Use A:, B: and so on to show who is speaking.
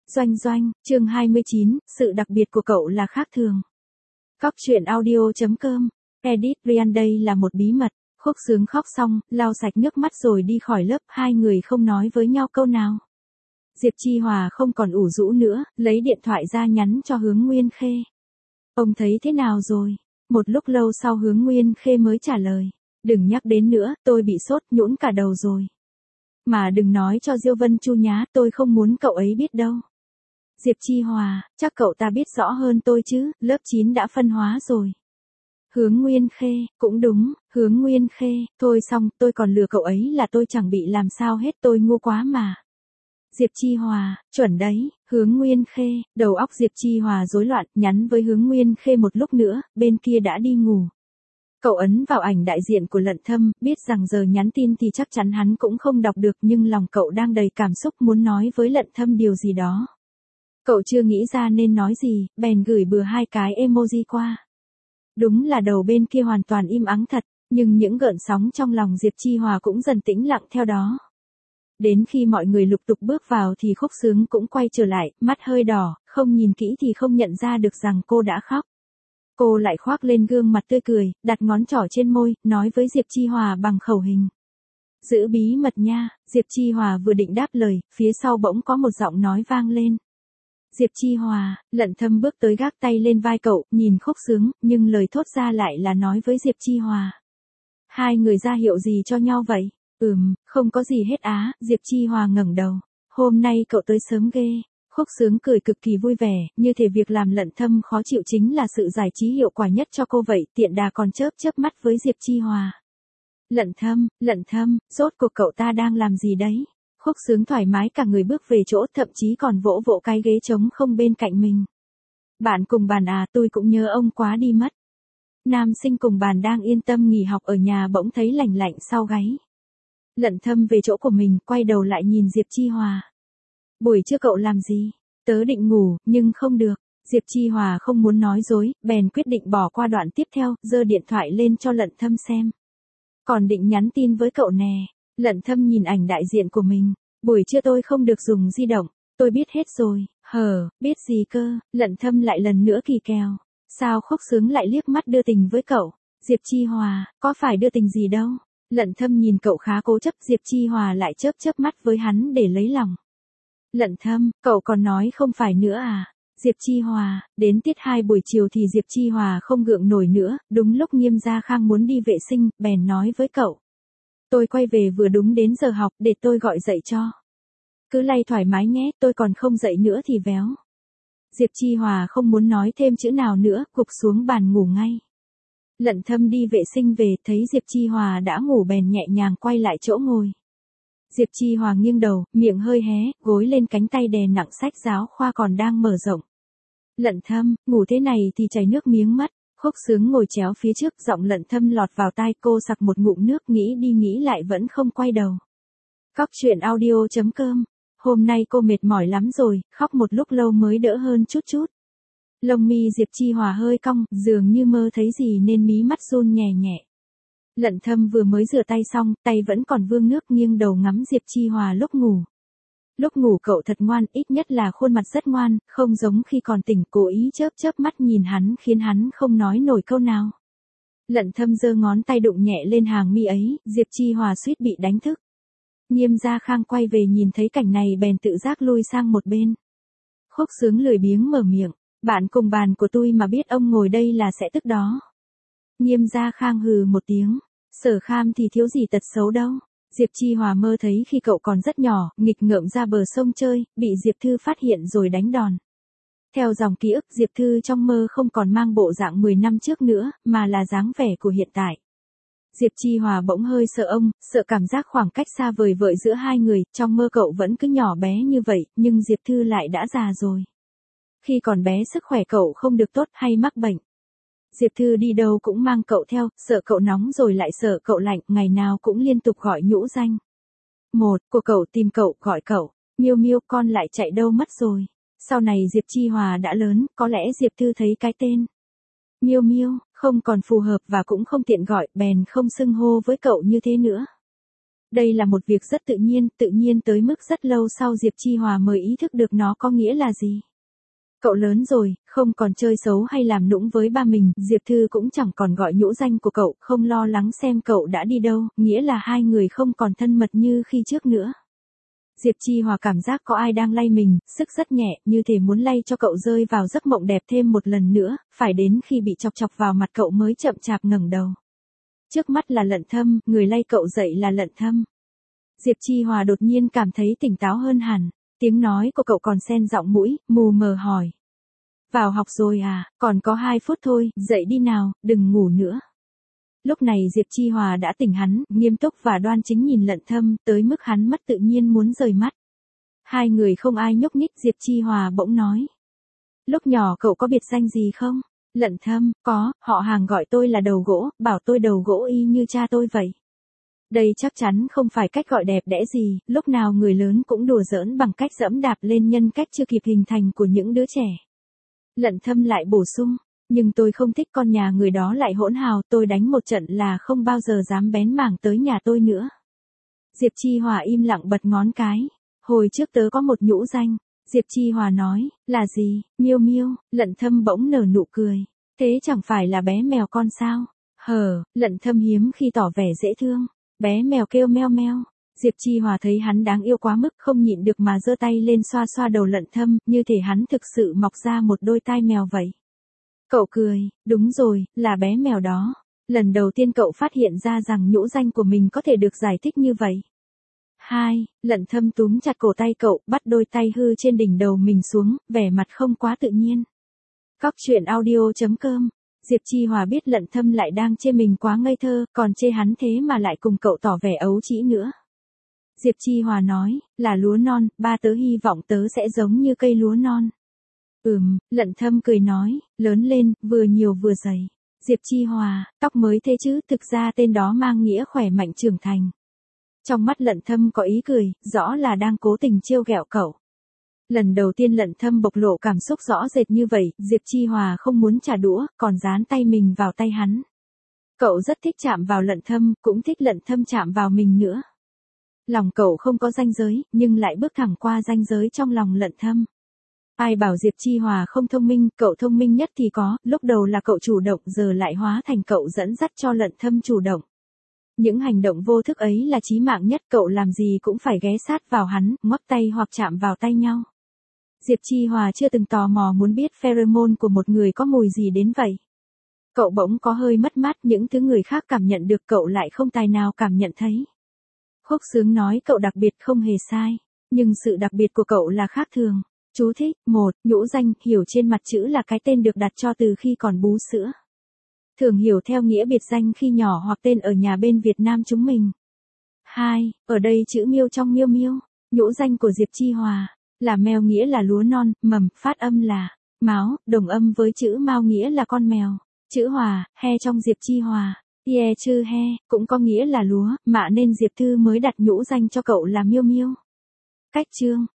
A: Doanh doanh, chương 29, sự đặc biệt của cậu là khác thường. Cóc truyện audio.com, edit Ryan đây là một bí mật. Khúc Sướng khóc xong, lau sạch nước mắt rồi đi khỏi lớp, hai người không nói với nhau câu nào. Diệp Chi Hòa không còn ủ rũ nữa, lấy điện thoại ra nhắn cho Hướng Nguyên Khê. Ông thấy thế nào rồi? Một lúc lâu sau Hướng Nguyên Khê mới trả lời. Đừng nhắc đến nữa, tôi bị sốt nhũn cả đầu rồi. Mà đừng nói cho Diêu Vân Chu nhá, tôi không muốn cậu ấy biết đâu. Diệp Chi Hòa, chắc cậu ta biết rõ hơn tôi chứ, lớp 9 đã phân hóa rồi. Hướng Nguyên Khê, cũng đúng, Hướng Nguyên Khê, thôi xong, tôi còn lừa cậu ấy là tôi chẳng bị làm sao hết, tôi ngu quá mà. Diệp Chi Hòa, chuẩn đấy, Hướng Nguyên Khê, đầu óc Diệp Chi Hòa rối loạn, nhắn với Hướng Nguyên Khê một lúc nữa, bên kia đã đi ngủ. Cậu ấn vào ảnh đại diện của Lận Thâm, biết rằng giờ nhắn tin thì chắc chắn hắn cũng không đọc được nhưng lòng cậu đang đầy cảm xúc muốn nói với Lận Thâm điều gì đó. Cậu chưa nghĩ ra nên nói gì, bèn gửi bừa hai cái emoji qua. Đúng là đầu bên kia hoàn toàn im ắng thật, nhưng những gợn sóng trong lòng Diệp Chi Hòa cũng dần tĩnh lặng theo đó. Đến khi mọi người lục tục bước vào thì Khúc Sướng cũng quay trở lại, mắt hơi đỏ, không nhìn kỹ thì không nhận ra được rằng cô đã khóc. Cô lại khoác lên gương mặt tươi cười, đặt ngón trỏ trên môi, nói với Diệp Chi Hòa bằng khẩu hình. Giữ bí mật nha, Diệp Chi Hòa vừa định đáp lời, phía sau bỗng có một giọng nói vang lên. Diệp Chi Hòa, Lận Thâm bước tới gác tay lên vai cậu, nhìn Khúc Sướng, nhưng lời thốt ra lại là nói với Diệp Chi Hòa. Hai người ra hiệu gì cho nhau vậy? Không có gì hết á, Diệp Chi Hòa ngẩng đầu. Hôm nay cậu tới sớm ghê. Khúc Sướng cười cực kỳ vui vẻ, như thể việc làm Lận Thâm khó chịu chính là sự giải trí hiệu quả nhất cho cô vậy, tiện đà còn chớp mắt với Diệp Chi Hòa. Lận Thâm, rốt cuộc cậu ta đang làm gì đấy? Khúc Sướng thoải mái cả người bước về chỗ, thậm chí còn vỗ vỗ cái ghế trống không bên cạnh mình. Bạn cùng bàn à, tôi cũng nhớ ông quá đi mất. Nam sinh cùng bàn đang yên tâm nghỉ học ở nhà bỗng thấy lạnh lạnh sau gáy. Lận Thâm về chỗ của mình, quay đầu lại nhìn Diệp Chi Hòa. Buổi trưa cậu làm gì? Tớ định ngủ, nhưng không được. Diệp Chi Hòa không muốn nói dối, bèn quyết định bỏ qua đoạn tiếp theo, giơ điện thoại lên cho Lận Thâm xem. Còn định nhắn tin với cậu nè. Lận Thâm nhìn ảnh đại diện của mình. Buổi trưa tôi không được dùng di động. Tôi biết hết rồi. Biết gì cơ? Lận Thâm lại lần nữa kỳ kèo. Sao Khúc Sướng lại liếc mắt đưa tình với cậu? Diệp Chi Hòa, có phải đưa tình gì đâu? Lận Thâm nhìn cậu khá cố chấp, Diệp Chi Hòa lại chớp mắt với hắn để lấy lòng. Lận Thâm, cậu còn nói không phải nữa à? Diệp Chi Hòa, đến tiết 2 buổi chiều thì Diệp Chi Hòa không gượng nổi nữa, đúng lúc Nghiêm Gia Khang muốn đi vệ sinh, bèn nói với cậu. Tôi quay về vừa đúng đến giờ học, để tôi gọi dậy cho. Cứ lay thoải mái nhé, tôi còn không dậy nữa thì véo. Diệp Chi Hòa không muốn nói thêm chữ nào nữa, gục xuống bàn ngủ ngay. Lận Thâm đi vệ sinh về, thấy Diệp Chi Hòa đã ngủ bèn nhẹ nhàng quay lại chỗ ngồi. Diệp Chi Hòa nghiêng đầu, miệng hơi hé, gối lên cánh tay đè nặng sách giáo khoa còn đang mở rộng. Lận Thâm, ngủ thế này thì chảy nước miếng mất. Khúc Sướng ngồi chéo phía trước, giọng Lận Thâm lọt vào tai cô, sặc một ngụm nước, nghĩ đi nghĩ lại vẫn không quay đầu. Cóc truyện audio.com. Hôm nay cô mệt mỏi lắm rồi, khóc một lúc lâu mới đỡ hơn chút. Lông mi Diệp Chi Hòa hơi cong, dường như mơ thấy gì nên mí mắt run nhẹ nhẹ. Lận Thâm vừa mới rửa tay xong, tay vẫn còn vương nước, nghiêng đầu ngắm Diệp Chi Hòa lúc ngủ. Lúc ngủ cậu thật ngoan, ít nhất là khuôn mặt rất ngoan, không giống khi còn tỉnh, cố ý chớp mắt nhìn hắn khiến hắn không nói nổi câu nào. Lận Thâm giơ ngón tay đụng nhẹ lên hàng mi ấy, Diệp Chi Hòa suýt bị đánh thức. Nghiêm Gia Khang quay về nhìn thấy cảnh này bèn tự giác lui sang một bên. Khúc Sướng lười biếng mở miệng, bạn cùng bàn của tôi mà biết ông ngồi đây là sẽ tức đó. Nghiêm Gia Khang hừ một tiếng, Sở Kham thì thiếu gì tật xấu đâu. Diệp Chi Hòa mơ thấy khi cậu còn rất nhỏ, nghịch ngợm ra bờ sông chơi, bị Diệp Thư phát hiện rồi đánh đòn. Theo dòng ký ức, Diệp Thư trong mơ không còn mang bộ dạng 10 năm trước nữa, mà là dáng vẻ của hiện tại. Diệp Chi Hòa bỗng hơi sợ ông, sợ cảm giác khoảng cách xa vời vợi giữa hai người, trong mơ cậu vẫn cứ nhỏ bé như vậy, nhưng Diệp Thư lại đã già rồi. Khi còn bé sức khỏe cậu không được tốt hay mắc bệnh. Diệp Thư đi đâu cũng mang cậu theo, sợ cậu nóng rồi lại sợ cậu lạnh, ngày nào cũng liên tục gọi nhũ danh. Một, của cậu tìm cậu, gọi cậu, Miêu Miêu, con lại chạy đâu mất rồi. Sau này Diệp Chi Hòa đã lớn, có lẽ Diệp Thư thấy cái tên Miêu Miêu không còn phù hợp và cũng không tiện gọi, bèn không xưng hô với cậu như thế nữa. Đây là một việc rất tự nhiên tới mức rất lâu sau Diệp Chi Hòa mới ý thức được nó có nghĩa là gì. Cậu lớn rồi, không còn chơi xấu hay làm nũng với ba mình, Diệp Thư cũng chẳng còn gọi nhũ danh của cậu, không lo lắng xem cậu đã đi đâu, nghĩa là hai người không còn thân mật như khi trước nữa. Diệp Chi Hòa cảm giác có ai đang lay mình, sức rất nhẹ, như thể muốn lay cho cậu rơi vào giấc mộng đẹp thêm một lần nữa, phải đến khi bị chọc chọc vào mặt cậu mới chậm chạp ngẩng đầu. Trước mắt là Lận Thâm, người lay cậu dậy là Lận Thâm. Diệp Chi Hòa đột nhiên cảm thấy tỉnh táo hơn hẳn, tiếng nói của cậu còn xen giọng mũi, mù mờ hỏi. Vào học rồi à, còn có 2 phút thôi, dậy đi nào, đừng ngủ nữa. Lúc này Diệp Chi Hòa đã tỉnh hắn, nghiêm túc và đoan chính nhìn Lận Thâm, tới mức hắn mất tự nhiên muốn rời mắt. Hai người không ai nhúc nhích, Diệp Chi Hòa bỗng nói. Lúc nhỏ cậu có biệt danh gì không? Lận Thâm, có, họ hàng gọi tôi là đầu gỗ, bảo tôi đầu gỗ y như cha tôi vậy. Đây chắc chắn không phải cách gọi đẹp đẽ gì, lúc nào người lớn cũng đùa giỡn bằng cách giẫm đạp lên nhân cách chưa kịp hình thành của những đứa trẻ. Lận Thâm lại bổ sung, nhưng tôi không thích con nhà người đó lại hỗn hào, tôi đánh một trận là không bao giờ dám bén mảng tới nhà tôi nữa. Diệp Chi Hòa im lặng bật ngón cái, hồi trước tớ có một nhũ danh. Diệp Chi Hòa nói, là gì, Miêu Miêu, Lận Thâm bỗng nở nụ cười, thế chẳng phải là bé mèo con sao? Lận Thâm hiếm khi tỏ vẻ dễ thương, bé mèo kêu meo meo. Diệp Chi Hòa thấy hắn đáng yêu quá mức không nhịn được mà giơ tay lên xoa xoa đầu Lận Thâm, như thể hắn thực sự mọc ra một đôi tai mèo vậy. Cậu cười, đúng rồi, là bé mèo đó. Lần đầu tiên cậu phát hiện ra rằng nhũ danh của mình có thể được giải thích như vậy. 2. Lận Thâm túm chặt cổ tay cậu, bắt đôi tay hư trên đỉnh đầu mình xuống, vẻ mặt không quá tự nhiên. Cóc truyện audio.com. Diệp Chi Hòa biết Lận Thâm lại đang chê mình quá ngây thơ, còn chê hắn thế mà lại cùng cậu tỏ vẻ ấu trĩ nữa. Diệp Chi Hòa nói, là lúa non, ba tớ hy vọng tớ sẽ giống như cây lúa non. Lận Thâm cười nói, lớn lên, vừa nhiều vừa dày. Diệp Chi Hòa, tóc mới thế chứ, thực ra tên đó mang nghĩa khỏe mạnh trưởng thành. Trong mắt Lận Thâm có ý cười, rõ là đang cố tình trêu ghẹo cậu. Lần đầu tiên Lận Thâm bộc lộ cảm xúc rõ rệt như vậy, Diệp Chi Hòa không muốn trả đũa, còn dán tay mình vào tay hắn. Cậu rất thích chạm vào Lận Thâm, cũng thích Lận Thâm chạm vào mình nữa. Lòng cậu không có ranh giới, nhưng lại bước thẳng qua ranh giới trong lòng Lận Thâm. Ai bảo Diệp Chi Hòa không thông minh, cậu thông minh nhất thì có, lúc đầu là cậu chủ động giờ lại hóa thành cậu dẫn dắt cho Lận Thâm chủ động. Những hành động vô thức ấy là chí mạng nhất, cậu làm gì cũng phải ghé sát vào hắn, ngoắc tay hoặc chạm vào tay nhau. Diệp Chi Hòa chưa từng tò mò muốn biết pheromone của một người có mùi gì đến vậy. Cậu bỗng có hơi mất mát, những thứ người khác cảm nhận được cậu lại không tài nào cảm nhận thấy. Khúc Sướng nói cậu đặc biệt không hề sai, nhưng sự đặc biệt của cậu là khác thường. Chú thích, 1. Nhũ danh, hiểu trên mặt chữ là cái tên được đặt cho từ khi còn bú sữa. Thường hiểu theo nghĩa biệt danh khi nhỏ hoặc tên ở nhà bên Việt Nam chúng mình. 2. Ở đây chữ Miêu trong Miêu Miêu, nhũ danh của Diệp Chi Hòa, là mèo nghĩa là lúa non, mầm, phát âm là máu, đồng âm với chữ Mao nghĩa là con mèo. Chữ Hòa, he trong Diệp Chi Hòa, ye chư he, cũng có nghĩa là lúa, mạ nên Diệp Thư mới đặt nhũ danh cho cậu là Miêu Miêu. Cách chương